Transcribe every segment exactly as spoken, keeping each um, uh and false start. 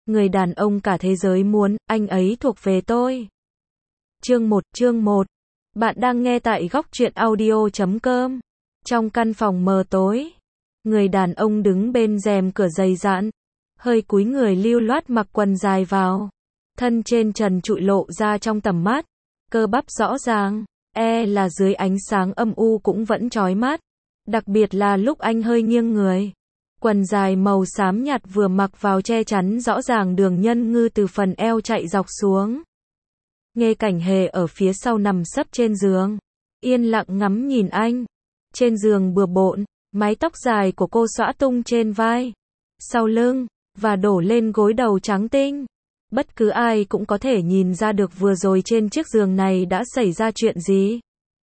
Người đàn ông cả thế giới muốn, anh ấy thuộc về tôi. Chương một, chương một. Bạn đang nghe tại góc truyện audio chấm com. Trong căn phòng mờ tối, người đàn ông đứng bên rèm cửa dày dặn, hơi cúi người lưu loát mặc quần dài vào. Thân trên trần trụi lộ ra trong tầm mắt, cơ bắp rõ ràng, e là dưới ánh sáng âm u cũng vẫn chói mắt. Đặc biệt là lúc anh hơi nghiêng người. Quần dài màu xám nhạt vừa mặc vào che chắn rõ ràng đường nhân ngư từ phần eo chạy dọc xuống. Nghe Cảnh Hề ở phía sau nằm sấp trên giường, yên lặng ngắm nhìn anh. Trên giường bừa bộn, mái tóc dài của cô xõa tung trên vai, sau lưng, và đổ lên gối đầu trắng tinh. Bất cứ ai cũng có thể nhìn ra được vừa rồi trên chiếc giường này đã xảy ra chuyện gì.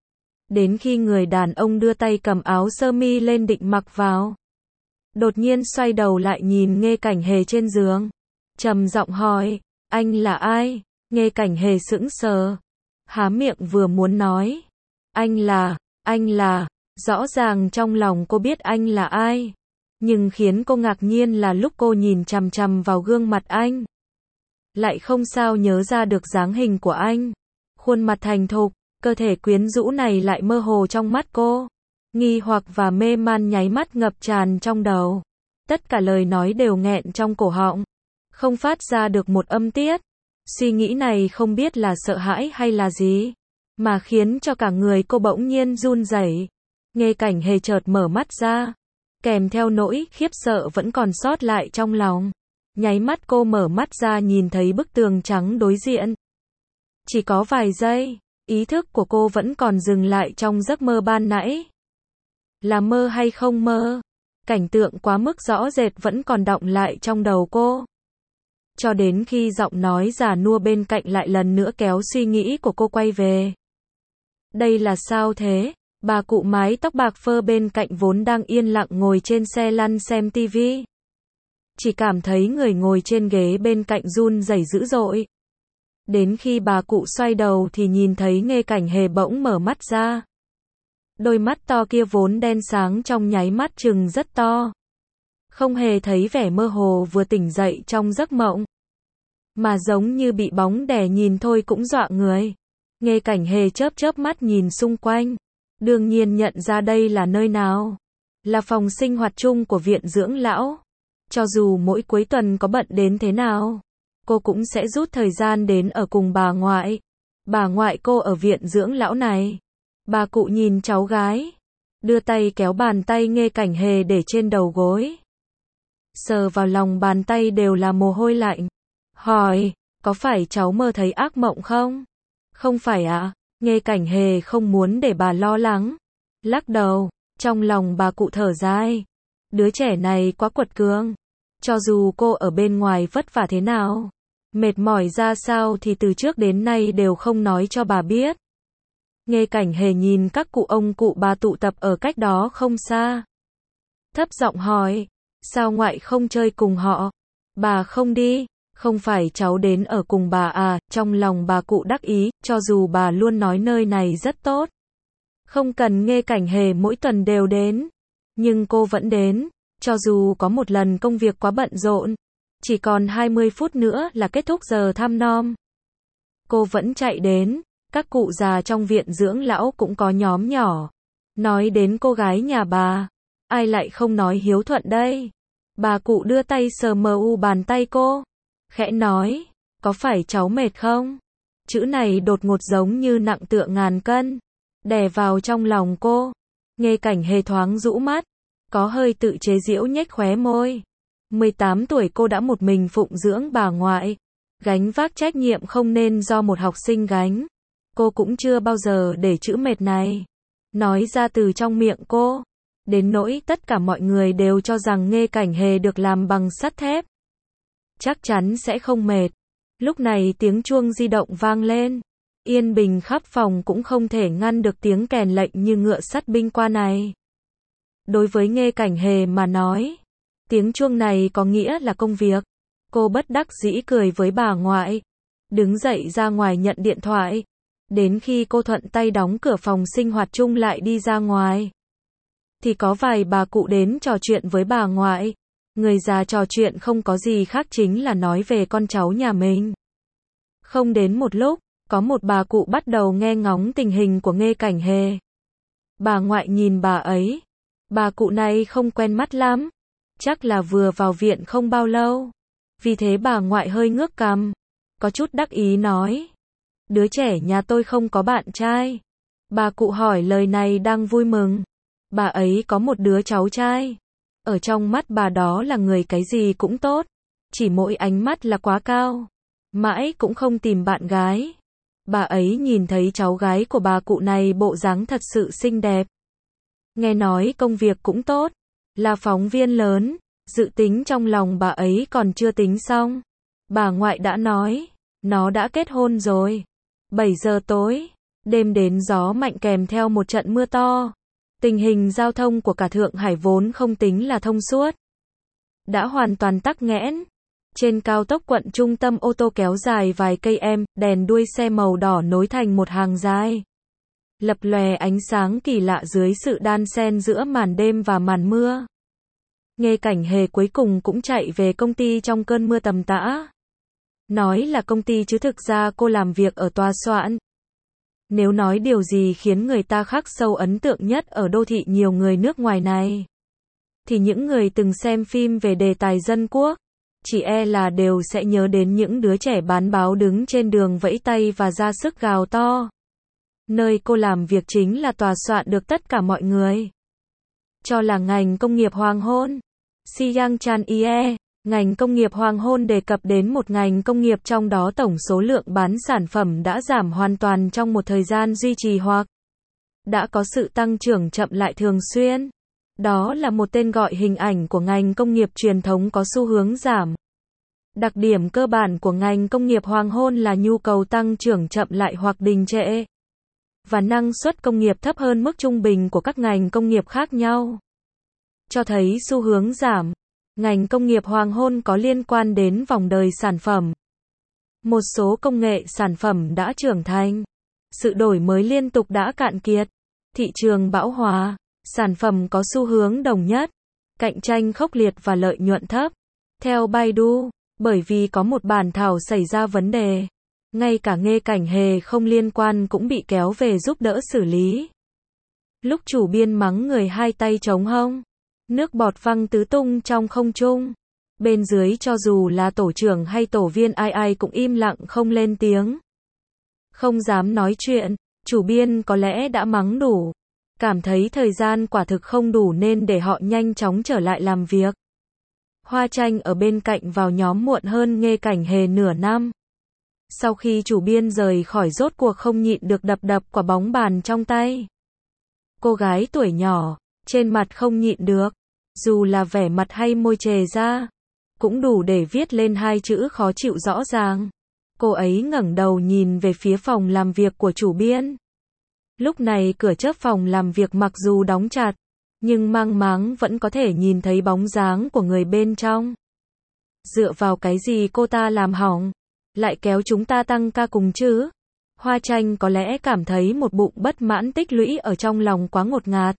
Đến khi người đàn ông đưa tay cầm áo sơ mi lên định mặc vào, đột nhiên xoay đầu lại nhìn Nghe Cảnh Hề trên giường, trầm giọng hỏi, anh là ai? Nghe Cảnh Hề sững sờ, há miệng vừa muốn nói, anh là, anh là, rõ ràng trong lòng cô biết anh là ai. Nhưng khiến cô ngạc nhiên là lúc cô nhìn chằm chằm vào gương mặt anh, lại không sao nhớ ra được dáng hình của anh. Khuôn mặt thành thục, cơ thể quyến rũ này lại mơ hồ trong mắt cô. Nghi hoặc và mê man nháy mắt ngập tràn trong đầu. Tất cả lời nói đều nghẹn trong cổ họng, không phát ra được một âm tiết. Suy nghĩ này không biết là sợ hãi hay là gì, mà khiến cho cả người cô bỗng nhiên run rẩy. Nghe Cảnh Hề chợt mở mắt ra, kèm theo nỗi khiếp sợ vẫn còn sót lại trong lòng. Nháy mắt cô mở mắt ra nhìn thấy bức tường trắng đối diện. Chỉ có vài giây, ý thức của cô vẫn còn dừng lại trong giấc mơ ban nãy. Là mơ hay không mơ? Cảnh tượng quá mức rõ rệt vẫn còn đọng lại trong đầu cô. Cho đến khi giọng nói già nua bên cạnh lại lần nữa kéo suy nghĩ của cô quay về. Đây là sao thế? Bà cụ mái tóc bạc phơ bên cạnh vốn đang yên lặng ngồi trên xe lăn xem tivi. Chỉ cảm thấy người ngồi trên ghế bên cạnh run rẩy dữ dội. Đến khi bà cụ xoay đầu thì nhìn thấy Nghe Cảnh Hề bỗng mở mắt ra. Đôi mắt to kia vốn đen sáng trong nháy mắt trừng rất to. Không hề thấy vẻ mơ hồ vừa tỉnh dậy trong giấc mộng, mà giống như bị bóng đè nhìn thôi cũng dọa người. Nghe Cảnh Hề chớp chớp mắt nhìn xung quanh, đương nhiên nhận ra đây là nơi nào. Là phòng sinh hoạt chung của viện dưỡng lão. Cho dù mỗi cuối tuần có bận đến thế nào, cô cũng sẽ rút thời gian đến ở cùng bà ngoại. Bà ngoại cô ở viện dưỡng lão này. Bà cụ nhìn cháu gái, đưa tay kéo bàn tay Nghe Cảnh Hề để trên đầu gối. Sờ vào lòng bàn tay đều là mồ hôi lạnh. Hỏi, có phải cháu mơ thấy ác mộng không? Không phải ạ. À? Nghe Cảnh Hề không muốn để bà lo lắng, lắc đầu. Trong lòng bà cụ thở dài. Đứa trẻ này quá quật cường. Cho dù cô ở bên ngoài vất vả thế nào, mệt mỏi ra sao thì từ trước đến nay đều không nói cho bà biết. Nghe Cảnh Hề nhìn các cụ ông cụ bà tụ tập ở cách đó không xa, thấp giọng hỏi, sao ngoại không chơi cùng họ? Bà không đi, không phải cháu đến ở cùng bà à? Trong lòng bà cụ đắc ý, cho dù bà luôn nói nơi này rất tốt, không cần Nghe Cảnh Hề mỗi tuần đều đến, nhưng cô vẫn đến. Cho dù có một lần công việc quá bận rộn, chỉ còn hai mươi phút nữa là kết thúc giờ thăm nom, cô vẫn chạy đến. Các cụ già trong viện dưỡng lão cũng có nhóm nhỏ. Nói đến cô gái nhà bà, ai lại không nói hiếu thuận đây? Bà cụ đưa tay sờ mờ u bàn tay cô, khẽ nói, có phải cháu mệt không? Chữ này đột ngột giống như nặng tựa ngàn cân, đè vào trong lòng cô. Nghe Cảnh Hề thoáng rũ mắt, có hơi tự chế giễu nhếch khóe môi. mười tám tuổi cô đã một mình phụng dưỡng bà ngoại, gánh vác trách nhiệm không nên do một học sinh gánh. Cô cũng chưa bao giờ để chữ mệt này nói ra từ trong miệng cô, đến nỗi tất cả mọi người đều cho rằng Nghe Cảnh Hề được làm bằng sắt thép, chắc chắn sẽ không mệt. Lúc này tiếng chuông di động vang lên, yên bình khắp phòng cũng không thể ngăn được tiếng kèn lệnh như ngựa sắt binh qua này. Đối với Nghe Cảnh Hề mà nói, tiếng chuông này có nghĩa là công việc. Cô bất đắc dĩ cười với bà ngoại, đứng dậy ra ngoài nhận điện thoại. Đến khi cô thuận tay đóng cửa phòng sinh hoạt chung lại đi ra ngoài, thì có vài bà cụ đến trò chuyện với bà ngoại. Người già trò chuyện không có gì khác chính là nói về con cháu nhà mình. Không đến một lúc, có một bà cụ bắt đầu nghe ngóng tình hình của Nghê Cảnh Hề. Bà ngoại nhìn bà ấy. Bà cụ này không quen mắt lắm. Chắc là vừa vào viện không bao lâu. Vì thế bà ngoại hơi ngước cằm. Có chút đắc ý nói. Đứa trẻ nhà tôi không có bạn trai. Bà cụ hỏi lời này đang vui mừng. Bà ấy có một đứa cháu trai. Ở trong mắt bà đó là người cái gì cũng tốt. Chỉ mỗi ánh mắt là quá cao. Mãi cũng không tìm bạn gái. Bà ấy nhìn thấy cháu gái của bà cụ này bộ dáng thật sự xinh đẹp. Nghe nói công việc cũng tốt. Là phóng viên lớn. Dự tính trong lòng bà ấy còn chưa tính xong. Bà ngoại đã nói. Nó đã kết hôn rồi. bảy giờ tối. Đêm đến gió mạnh kèm theo một trận mưa to. Tình hình giao thông của cả Thượng Hải vốn không tính là thông suốt. Đã hoàn toàn tắc nghẽn. Trên cao tốc quận trung tâm ô tô kéo dài vài cây em, đèn đuôi xe màu đỏ nối thành một hàng dài. Lập lòe ánh sáng kỳ lạ dưới sự đan xen giữa màn đêm và màn mưa. Nghê Cảnh Hề cuối cùng cũng chạy về công ty trong cơn mưa tầm tã. Nói là công ty chứ thực ra cô làm việc ở tòa soạn. Nếu nói điều gì khiến người ta khắc sâu ấn tượng nhất ở đô thị nhiều người nước ngoài này, thì những người từng xem phim về đề tài dân quốc, chỉ e là đều sẽ nhớ đến những đứa trẻ bán báo đứng trên đường vẫy tay và ra sức gào to. Nơi cô làm việc chính là tòa soạn được tất cả mọi người cho là ngành công nghiệp hoàng hôn. Siang Chan Ie, ngành công nghiệp hoàng hôn đề cập đến một ngành công nghiệp trong đó tổng số lượng bán sản phẩm đã giảm hoàn toàn trong một thời gian duy trì hoặc đã có sự tăng trưởng chậm lại thường xuyên. Đó là một tên gọi hình ảnh của ngành công nghiệp truyền thống có xu hướng giảm. Đặc điểm cơ bản của ngành công nghiệp hoàng hôn là nhu cầu tăng trưởng chậm lại hoặc đình trệ, và năng suất công nghiệp thấp hơn mức trung bình của các ngành công nghiệp khác nhau. Cho thấy xu hướng giảm. Ngành công nghiệp hoàng hôn có liên quan đến vòng đời sản phẩm. Một số công nghệ sản phẩm đã trưởng thành. Sự đổi mới liên tục đã cạn kiệt. Thị trường bão hòa. Sản phẩm có xu hướng đồng nhất. Cạnh tranh khốc liệt và lợi nhuận thấp. Theo Baidu, bởi vì có một bản thảo xảy ra vấn đề. Ngay cả Nghê Cảnh Hề không liên quan cũng bị kéo về giúp đỡ xử lý. Lúc chủ biên mắng người hai tay trống hông. Nước bọt văng tứ tung trong không trung. Bên dưới cho dù là tổ trưởng hay tổ viên ai ai cũng im lặng không lên tiếng. Không dám nói chuyện, chủ biên có lẽ đã mắng đủ. Cảm thấy thời gian quả thực không đủ nên để họ nhanh chóng trở lại làm việc. Hoa Tranh ở bên cạnh vào nhóm muộn hơn Nghê Cảnh Hề nửa năm. Sau khi chủ biên rời khỏi rốt cuộc không nhịn được đập đập quả bóng bàn trong tay. Cô gái tuổi nhỏ, trên mặt không nhịn được. Dù là vẻ mặt hay môi chề ra, cũng đủ để viết lên hai chữ khó chịu rõ ràng. Cô ấy ngẩng đầu nhìn về phía phòng làm việc của chủ biên. Lúc này cửa chớp phòng làm việc mặc dù đóng chặt, nhưng mang máng vẫn có thể nhìn thấy bóng dáng của người bên trong. Dựa vào cái gì cô ta làm hỏng, lại kéo chúng ta tăng ca cùng chứ? Hoa Tranh có lẽ cảm thấy một bụng bất mãn tích lũy ở trong lòng quá ngột ngạt,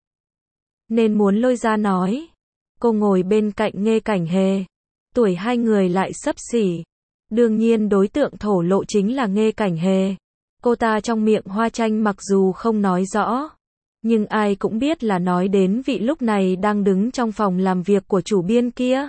nên muốn lôi ra nói. Cô ngồi bên cạnh Nghê Cảnh Hề. Tuổi hai người lại xấp xỉ. Đương nhiên đối tượng thổ lộ chính là Nghê Cảnh Hề. Cô ta trong miệng Hoa Tranh mặc dù không nói rõ, nhưng ai cũng biết là nói đến vị lúc này đang đứng trong phòng làm việc của chủ biên kia.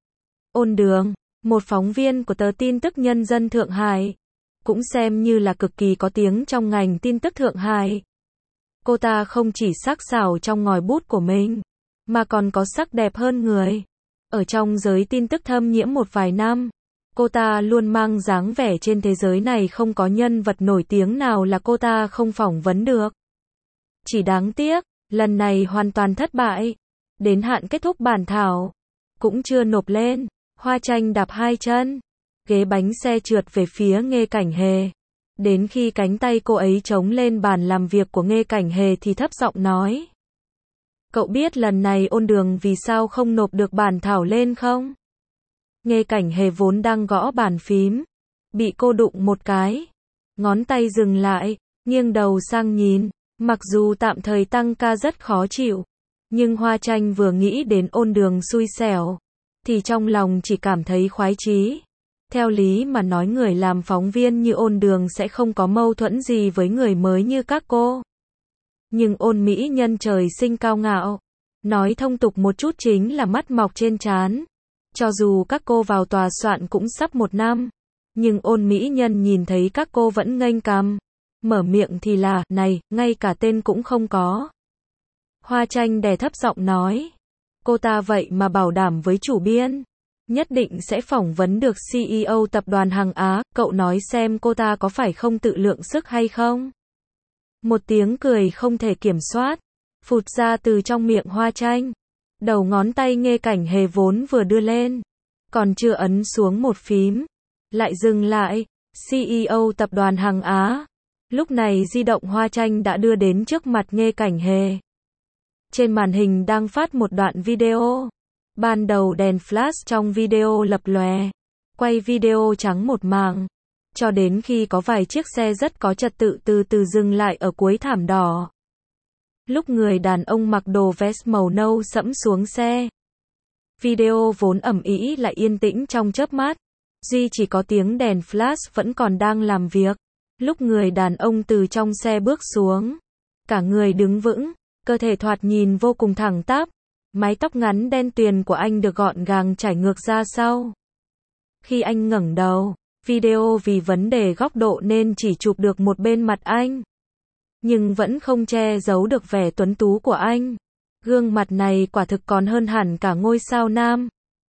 Ôn Đường, một phóng viên của tờ tin tức Nhân dân Thượng Hải, cũng xem như là cực kỳ có tiếng trong ngành tin tức Thượng Hải. Cô ta không chỉ sắc sảo trong ngòi bút của mình, mà còn có sắc đẹp hơn người. Ở trong giới tin tức thâm nhiễm một vài năm, cô ta luôn mang dáng vẻ trên thế giới này không có nhân vật nổi tiếng nào là cô ta không phỏng vấn được. Chỉ đáng tiếc, lần này hoàn toàn thất bại. Đến hạn kết thúc bản thảo, cũng chưa nộp lên. Hoa Tranh đạp hai chân, ghế bánh xe trượt về phía Nghê Cảnh Hề. Đến khi cánh tay cô ấy chống lên bàn làm việc của Nghê Cảnh Hề thì thấp giọng nói. Cậu biết lần này Ôn Đường vì sao không nộp được bản thảo lên không? Nghê Cảnh Hề vốn đang gõ bàn phím, bị cô đụng một cái. Ngón tay dừng lại, nghiêng đầu sang nhìn. Mặc dù tạm thời tăng ca rất khó chịu, nhưng Hoa Tranh vừa nghĩ đến Ôn Đường xui xẻo, thì trong lòng chỉ cảm thấy khoái chí. Theo lý mà nói người làm phóng viên như Ôn Đường sẽ không có mâu thuẫn gì với người mới như các cô. Nhưng Ôn mỹ nhân trời sinh cao ngạo. Nói thông tục một chút chính là mắt mọc trên trán. Cho dù các cô vào tòa soạn cũng sắp một năm. Nhưng Ôn mỹ nhân nhìn thấy các cô vẫn nghênh cằm. Mở miệng thì là, này, ngay cả tên cũng không có. Hoa Tranh đè thấp giọng nói. Cô ta vậy mà bảo đảm với chủ biên. Nhất định sẽ phỏng vấn được xê e ô tập đoàn Hằng Á, cậu nói xem cô ta có phải không tự lượng sức hay không? Một tiếng cười không thể kiểm soát, phụt ra từ trong miệng Hoa Tranh. Đầu ngón tay Nghê Cảnh Hề vốn vừa đưa lên, còn chưa ấn xuống một phím, lại dừng lại, xê e ô tập đoàn Hằng Á. Lúc này di động Hoa Tranh đã đưa đến trước mặt Nghê Cảnh Hề. Trên màn hình đang phát một đoạn video. Ban đầu đèn flash trong video lập lòe, quay video trắng một mảng, cho đến khi có vài chiếc xe rất có trật tự từ từ dừng lại ở cuối thảm đỏ. Lúc người đàn ông mặc đồ vest màu nâu sẫm xuống xe, video vốn ầm ĩ lại yên tĩnh trong chớp mắt, duy chỉ có tiếng đèn flash vẫn còn đang làm việc. Lúc người đàn ông từ trong xe bước xuống, cả người đứng vững, cơ thể thoạt nhìn vô cùng thẳng tắp. Mái tóc ngắn đen tuyền của anh được gọn gàng chải ngược ra sau. Khi anh ngẩng đầu, video vì vấn đề góc độ nên chỉ chụp được một bên mặt anh. Nhưng vẫn không che giấu được vẻ tuấn tú của anh. Gương mặt này quả thực còn hơn hẳn cả ngôi sao nam.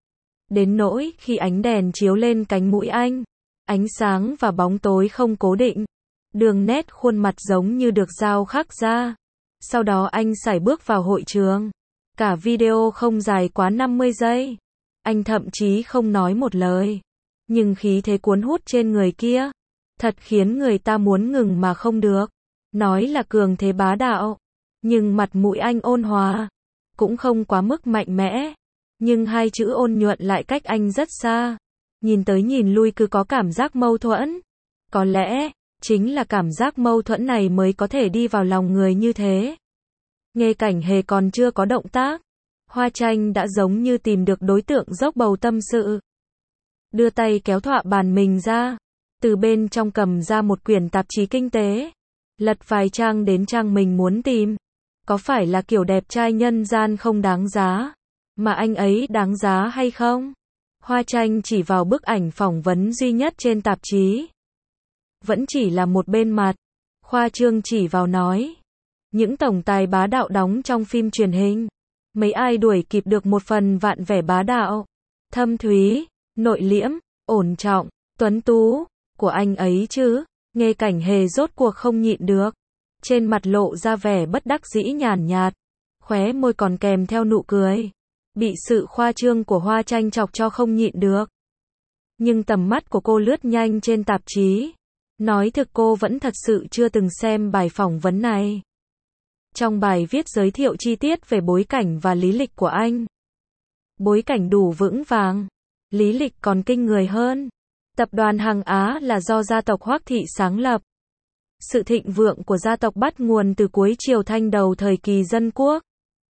Đến nỗi khi ánh đèn chiếu lên cánh mũi anh, ánh sáng và bóng tối không cố định. Đường nét khuôn mặt giống như được dao khắc ra. Sau đó anh sải bước vào hội trường. Cả video không dài quá năm mươi giây. Anh thậm chí không nói một lời. Nhưng khí thế cuốn hút trên người kia, thật khiến người ta muốn ngừng mà không được. Nói là cường thế bá đạo. Nhưng mặt mũi anh ôn hòa. Cũng không quá mức mạnh mẽ. Nhưng hai chữ ôn nhuận lại cách anh rất xa. Nhìn tới nhìn lui cứ có cảm giác mâu thuẫn. Có lẽ, chính là cảm giác mâu thuẫn này mới có thể đi vào lòng người như thế. Nghê Cảnh Hề còn chưa có động tác. Hoa Tranh đã giống như tìm được đối tượng dốc bầu tâm sự. Đưa tay kéo thọa bàn mình ra. Từ bên trong cầm ra một quyển tạp chí kinh tế. Lật vài trang đến trang mình muốn tìm. Có phải là kiểu đẹp trai nhân gian không đáng giá, mà anh ấy đáng giá hay không? Hoa Tranh chỉ vào bức ảnh phỏng vấn duy nhất trên tạp chí. Vẫn chỉ là một bên mặt. Khoa trương chỉ vào nói. Những tổng tài bá đạo đóng trong phim truyền hình. Mấy ai đuổi kịp được một phần vạn vẻ bá đạo, thâm thúy, nội liễm, ổn trọng, tuấn tú của anh ấy chứ? Nghê Cảnh Hề rốt cuộc không nhịn được. Trên mặt lộ ra vẻ bất đắc dĩ nhàn nhạt. Khóe môi còn kèm theo nụ cười. Bị sự khoa trương của Hoa Tranh chọc cho không nhịn được. Nhưng tầm mắt của cô lướt nhanh trên tạp chí. Nói thực cô vẫn thật sự chưa từng xem bài phỏng vấn này. Trong bài viết giới thiệu chi tiết về bối cảnh và lý lịch của anh. Bối cảnh đủ vững vàng, lý lịch còn kinh người hơn. Tập đoàn Hằng Á là do gia tộc Hoắc Thị sáng lập. Sự thịnh vượng của gia tộc bắt nguồn từ cuối triều Thanh đầu thời kỳ dân quốc.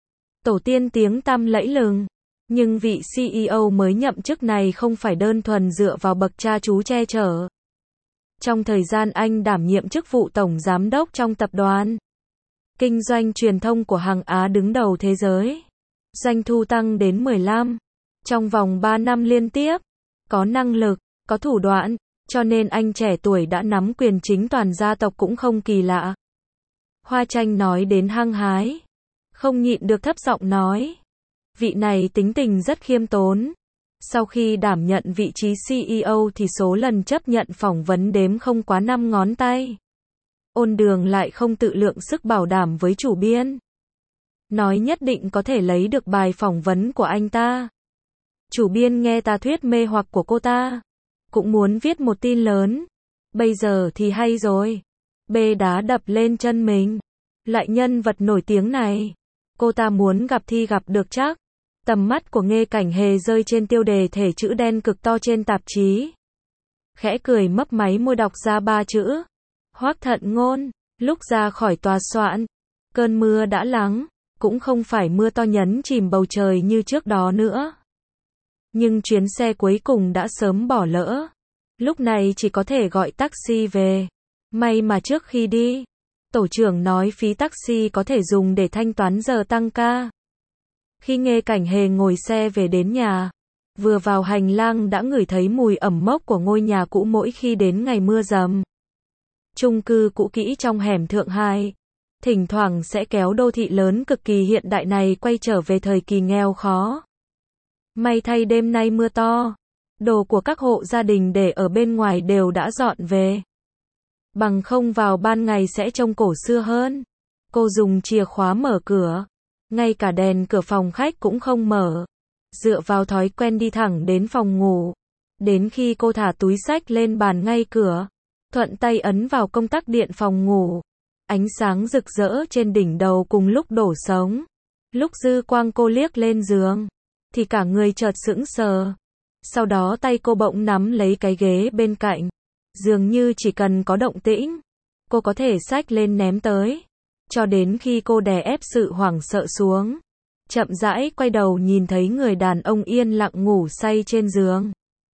Tổ tiên tiếng tăm lẫy lừng. Nhưng vị xê e ô mới nhậm chức này không phải đơn thuần dựa vào bậc cha chú che chở. Trong thời gian anh đảm nhiệm chức vụ tổng giám đốc trong tập đoàn kinh doanh truyền thông của Hằng Á đứng đầu thế giới, doanh thu tăng đến mười lăm trong vòng ba năm liên tiếp. Có năng lực, có thủ đoạn, cho nên anh trẻ tuổi đã nắm quyền chính toàn gia tộc cũng không kỳ lạ. Hoa Tranh nói đến hăng hái, không nhịn được thấp giọng nói. Vị này tính tình rất khiêm tốn. Sau khi đảm nhận vị trí xê e ô thì số lần chấp nhận phỏng vấn đếm không quá năm ngón tay. Ôn Đường lại không tự lượng sức bảo đảm với chủ biên. Nói nhất định có thể lấy được bài phỏng vấn của anh ta. Chủ biên nghe ta thuyết mê hoặc của cô ta. Cũng muốn viết một tin lớn. Bây giờ thì hay rồi. Bê đá đập lên chân mình. Loại nhân vật nổi tiếng này. Cô ta muốn gặp thì gặp được chắc. Tầm mắt của Nghê Cảnh Hề rơi trên tiêu đề thể chữ đen cực to trên tạp chí. Khẽ cười mấp máy môi đọc ra ba chữ. Hoắc Thận Ngôn. Lúc ra khỏi tòa soạn, cơn mưa đã lắng, cũng không phải mưa to nhấn chìm bầu trời như trước đó nữa. Nhưng chuyến xe cuối cùng đã sớm bỏ lỡ. Lúc này chỉ có thể gọi taxi về. May mà trước khi đi, tổ trưởng nói phí taxi có thể dùng để thanh toán giờ tăng ca. Khi Nghê Cảnh Hề ngồi xe về đến nhà, vừa vào hành lang đã ngửi thấy mùi ẩm mốc của ngôi nhà cũ mỗi khi đến ngày mưa dầm. Chung cư cũ kỹ trong hẻm Thượng Hải, thỉnh thoảng sẽ kéo đô thị lớn cực kỳ hiện đại này quay trở về thời kỳ nghèo khó. May thay đêm nay mưa to, đồ của các hộ gia đình để ở bên ngoài đều đã dọn về. Bằng không vào ban ngày sẽ trông cổ xưa hơn. Cô dùng chìa khóa mở cửa, ngay cả đèn cửa phòng khách cũng không mở. Dựa vào thói quen đi thẳng đến phòng ngủ. Đến khi cô thả túi xách lên bàn ngay cửa, thuận tay ấn vào công tắc điện phòng ngủ. Ánh sáng rực rỡ trên đỉnh đầu cùng lúc đổ sống. Lúc dư quang cô liếc lên giường, thì cả người chợt sững sờ. Sau đó tay cô bỗng nắm lấy cái ghế bên cạnh. Dường như chỉ cần có động tĩnh, cô có thể xách lên ném tới. Cho đến khi cô đè ép sự hoảng sợ xuống. Chậm rãi quay đầu nhìn thấy người đàn ông yên lặng ngủ say trên giường.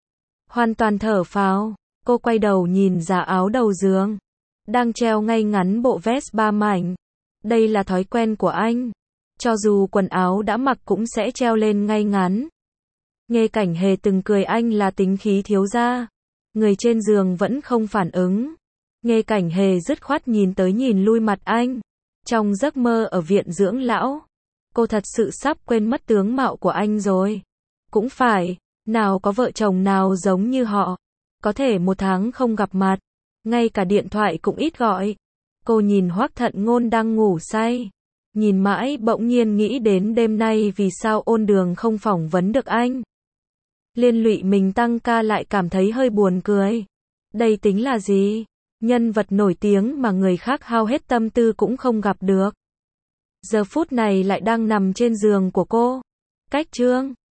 Hoàn toàn thở phào, cô quay đầu nhìn ra áo đầu giường. Đang treo ngay ngắn bộ vest ba mảnh. Đây là thói quen của anh. Cho dù quần áo đã mặc cũng sẽ treo lên ngay ngắn. Nghê Cảnh Hề từng cười anh là tính khí thiếu gia. Người trên giường vẫn không phản ứng. Nghê Cảnh Hề dứt khoát nhìn tới nhìn lui mặt anh. Trong giấc mơ ở viện dưỡng lão, cô thật sự sắp quên mất tướng mạo của anh rồi. Cũng phải, nào có vợ chồng nào giống như họ. Có thể một tháng không gặp mặt, ngay cả điện thoại cũng ít gọi. Cô nhìn Hoắc Thận Ngôn đang ngủ say. Nhìn mãi bỗng nhiên nghĩ đến đêm nay vì sao Ôn Đường không phỏng vấn được anh. Liên lụy mình tăng ca lại cảm thấy hơi buồn cười. Đây tính là gì? Nhân vật nổi tiếng mà người khác hao hết tâm tư cũng không gặp được. Giờ phút này lại đang nằm trên giường của cô. Cách chương